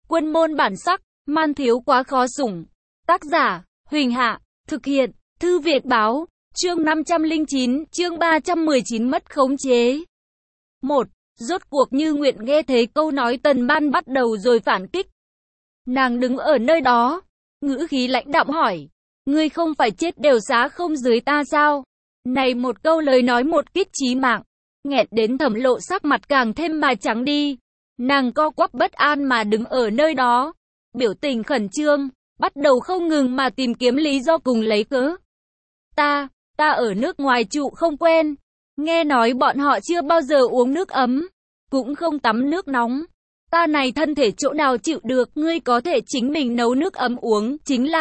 Quân môn bản sắc, man thiếu quá khó sủng. Tác giả, Huỳnh Hạ, thực hiện, Thư Việt Báo, chương 509, chương 319 mất khống chế. 1. Rốt cuộc Như Nguyện nghe thấy câu nói Tần Ban bắt đầu rồi phản kích. Nàng đứng ở nơi đó, ngữ khí lãnh đạm hỏi, ngươi không phải chết đều giá không dưới ta sao? Này một câu lời nói một kích chí mạng, nghẹt đến Thẩm Lộ sắc mặt càng thêm mà trắng đi. Nàng co quắp bất an mà đứng ở nơi đó, biểu tình khẩn trương, bắt đầu không ngừng mà tìm kiếm lý do cùng lấy cớ. Ta ở nước ngoài trụ không quen, nghe nói bọn họ chưa bao giờ uống nước ấm, cũng không tắm nước nóng. Ta này thân thể chỗ nào chịu được, ngươi có thể chính mình nấu nước ấm uống, chính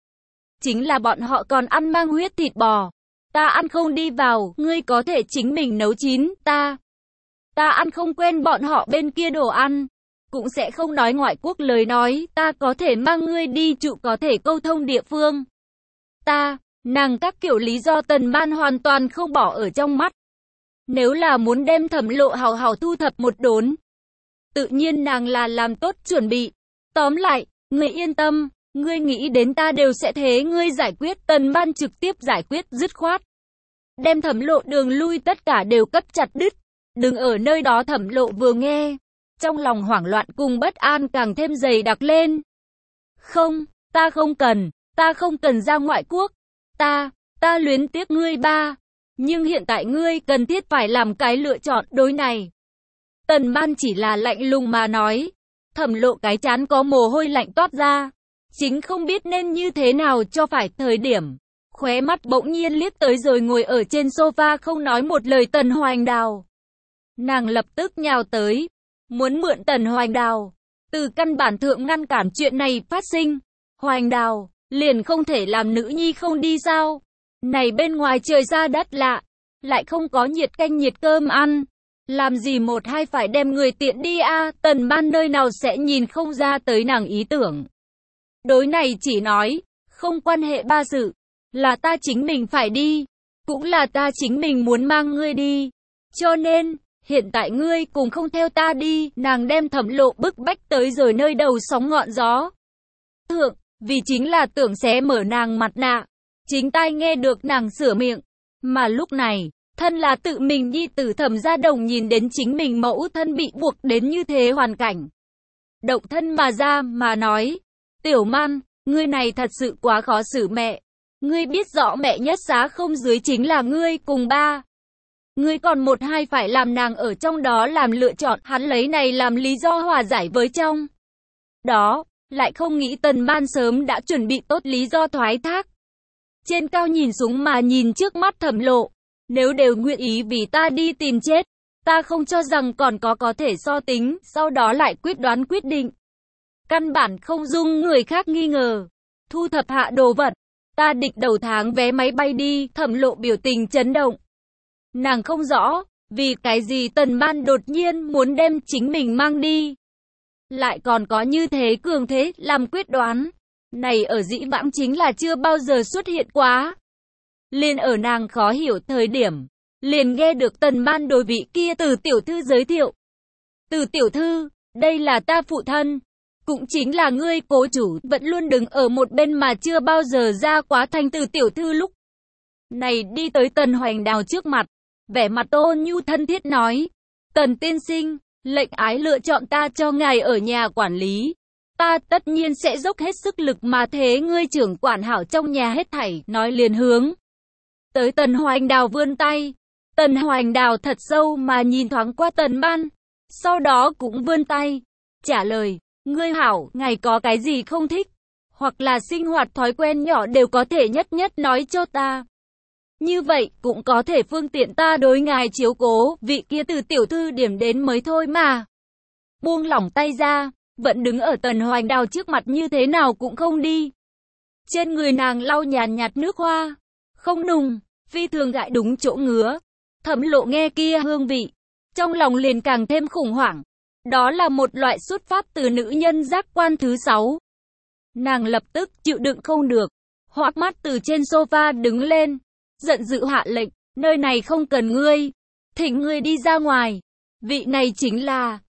là bọn họ còn ăn mang huyết thịt bò. Ta ăn không đi vào, ngươi có thể chính mình nấu chín, ta ăn không quen bọn họ bên kia đồ ăn, cũng sẽ không nói ngoại quốc lời nói, ta có thể mang ngươi đi trụ có thể câu thông địa phương. Nàng các kiểu lý do Tần Ban hoàn toàn không bỏ ở trong mắt. Nếu là muốn đem Thẩm Lộ hào hào thu thập một đốn, tự nhiên nàng là làm tốt chuẩn bị. Tóm lại, ngươi yên tâm, ngươi nghĩ đến ta đều sẽ thế ngươi giải quyết. Tần Ban trực tiếp giải quyết dứt khoát, đem Thẩm Lộ đường lui tất cả đều cắt chặt đứt. Đừng ở nơi đó. Thẩm Lộ vừa nghe, trong lòng hoảng loạn cùng bất an càng thêm dày đặc lên. Không, ta không cần ra ngoại quốc. Ta luyến tiếc ngươi ba. Nhưng hiện tại ngươi cần thiết phải làm cái lựa chọn đối này. Tần Ban chỉ là lạnh lùng mà nói. Thẩm Lộ cái trán có mồ hôi lạnh toát ra, chính không biết nên như thế nào cho phải. Thời điểm, khóe mắt bỗng nhiên liếc tới rồi ngồi ở trên sofa không nói một lời Tần Hoành Đào. Nàng lập tức nhào tới, muốn mượn Tần Hoành Đào từ căn bản thượng ngăn cản chuyện này phát sinh. Hoành Đào, liền không thể làm nữ nhi không đi sao? Này bên ngoài trời ra đất lạ, lại không có nhiệt canh nhiệt cơm ăn, làm gì một hai phải đem người tiện đi a? Tần Ban nơi nào sẽ nhìn không ra tới nàng ý tưởng. Đối này chỉ nói, không quan hệ ba sự, là ta chính mình phải đi, cũng là ta chính mình muốn mang ngươi đi. Cho nên, hiện tại ngươi cùng không theo ta đi. Nàng đem Thẩm Lộ bức bách tới rồi nơi đầu sóng ngọn gió thượng, vì chính là tưởng xé mở nàng mặt nạ. Chính tai nghe được nàng sửa miệng, mà lúc này, thân là tự mình nhi tử Thẩm Gia Đồng nhìn đến chính mình mẫu thân bị buộc đến như thế hoàn cảnh, động thân mà ra mà nói, Tiểu Man, ngươi này thật sự quá khó xử mẹ. Ngươi biết rõ mẹ nhất giá không dưới chính là ngươi cùng ba. Ngươi còn một hai phải làm nàng ở trong đó làm lựa chọn. Hắn lấy này làm lý do hòa giải với trong đó, lại không nghĩ Tần Ban sớm đã chuẩn bị tốt lý do thoái thác. Trên cao nhìn xuống mà nhìn trước mắt Thẩm Lộ, nếu đều nguyện ý vì ta đi tìm chết, ta không cho rằng còn có thể so tính, sau đó lại quyết định. Căn bản không dung người khác nghi ngờ. Thu thập hạ đồ vật, ta định đầu tháng vé máy bay đi. Thẩm Lộ biểu tình chấn động. Nàng không rõ, vì cái gì Tần Ban đột nhiên muốn đem chính mình mang đi. Lại còn có như thế cường thế, làm quyết đoán. Này ở dĩ vãng chính là chưa bao giờ xuất hiện quá. Liền ở nàng khó hiểu thời điểm, liền nghe được Tần Ban đối vị kia Từ tiểu thư giới thiệu. Từ tiểu thư, đây là ta phụ thân, cũng chính là ngươi cố chủ, vẫn luôn đứng ở một bên mà chưa bao giờ ra quá thanh. Từ tiểu thư lúc này đi tới Tần Hoành Đào trước mặt, vẻ mặt ôn nhu thân thiết nói, Tần tiên sinh, lệnh ái lựa chọn ta cho ngài ở nhà quản lý. Ta tất nhiên sẽ dốc hết sức lực mà thế ngươi trưởng quản hảo trong nhà hết thảy. Nói liền hướng tới Tần Hoành Đào vươn tay. Tần Hoành Đào thật sâu mà nhìn thoáng qua Tần Ban, sau đó cũng vươn tay, trả lời, ngươi hảo, ngài có cái gì không thích, hoặc là sinh hoạt thói quen nhỏ đều có thể nhất nói cho ta. Như vậy, cũng có thể phương tiện ta đối ngài chiếu cố. Vị kia Từ tiểu thư điểm đến mới thôi mà. Buông lỏng tay ra, vẫn đứng ở Tần Hoành Đào trước mặt như thế nào cũng không đi. Trên người nàng lau nhàn nhạt nước hoa, không nùng, phi thường gãi đúng chỗ ngứa. Thẩm Lộ nghe kia hương vị, trong lòng liền càng thêm khủng hoảng. Đó là một loại xuất phát từ nữ nhân giác quan thứ 6. Nàng lập tức chịu đựng không được, hoắc mắt từ trên sofa đứng lên, giận dữ hạ lệnh, nơi này không cần ngươi, thỉnh ngươi đi ra ngoài. Vị này chính là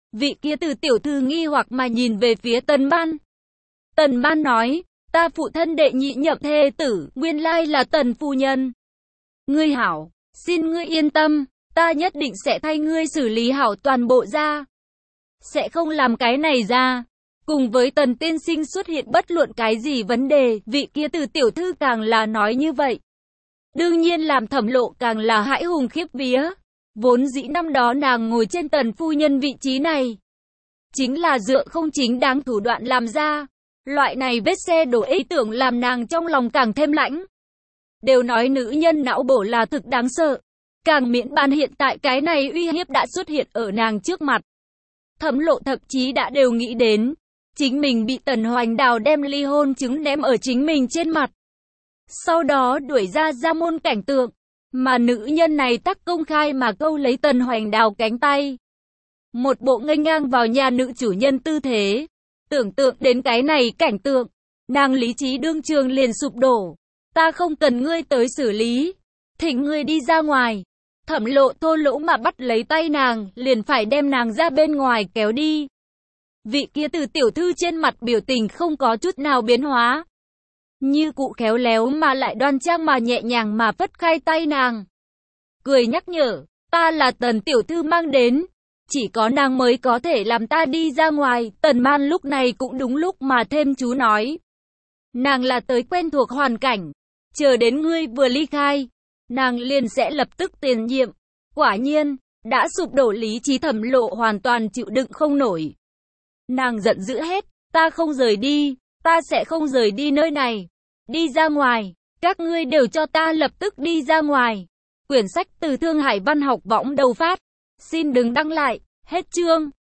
Vị kia Từ tiểu thư nghi hoặc mà nhìn về phía Tần Ban. Tần Ban nói, ta phụ thân đệ nhị nhậm thê tử, nguyên lai là Tần phu nhân. Ngươi hảo, xin ngươi yên tâm, ta nhất định sẽ thay ngươi xử lý hảo toàn bộ ra. Sẽ không làm cái này ra. Cùng với Tần tiên sinh xuất hiện bất luận cái gì vấn đề, vị kia Từ tiểu thư càng là nói như vậy. Đương nhiên làm Thẩm Lộ càng là hãi hùng khiếp vía. Vốn dĩ năm đó nàng ngồi trên Tần phu nhân vị trí này, chính là dựa không chính đáng thủ đoạn làm ra. Loại này vết xe đổ ý tưởng làm nàng trong lòng càng thêm lãnh. Đều nói nữ nhân não bổ là thực đáng sợ. Càng miễn bàn hiện tại cái này uy hiếp đã xuất hiện ở nàng trước mặt. Thẩm Lộ thậm chí đã đều nghĩ đến, chính mình bị Tần Hoành Đào đem ly hôn chứng ném ở chính mình trên mặt. Sau đó đuổi ra môn cảnh tượng, mà nữ nhân này tắc công khai mà câu lấy Tần Hoành Đào cánh tay. Một bộ nghênh ngang vào nhà nữ chủ nhân tư thế. Tưởng tượng đến cái này cảnh tượng, nàng lý trí đương trường liền sụp đổ. Ta không cần ngươi tới xử lý, thỉnh ngươi đi ra ngoài. Thẩm Lộ thô lỗ mà bắt lấy tay nàng, liền phải đem nàng ra bên ngoài kéo đi. Vị kia Từ tiểu thư trên mặt biểu tình không có chút nào biến hóa. Như cụ khéo léo mà lại đoan trang mà nhẹ nhàng mà phất khai tay nàng. Cười nhắc nhở, ta là Tần tiểu thư mang đến. Chỉ có nàng mới có thể làm ta đi ra ngoài. Tần Man lúc này cũng đúng lúc mà thêm chú nói. Nàng là tới quen thuộc hoàn cảnh. Chờ đến ngươi vừa ly khai, nàng liền sẽ lập tức tiền nhiệm. Quả nhiên, đã sụp đổ lý trí Thẩm Lộ hoàn toàn chịu đựng không nổi. Nàng giận dữ hết, ta không rời đi, ta sẽ không rời đi nơi này. Đi ra ngoài, các ngươi đều cho ta lập tức đi ra ngoài. Quyển sách từ Thương Hải Văn học võng đầu phát. Xin đừng đăng lại, hết chương.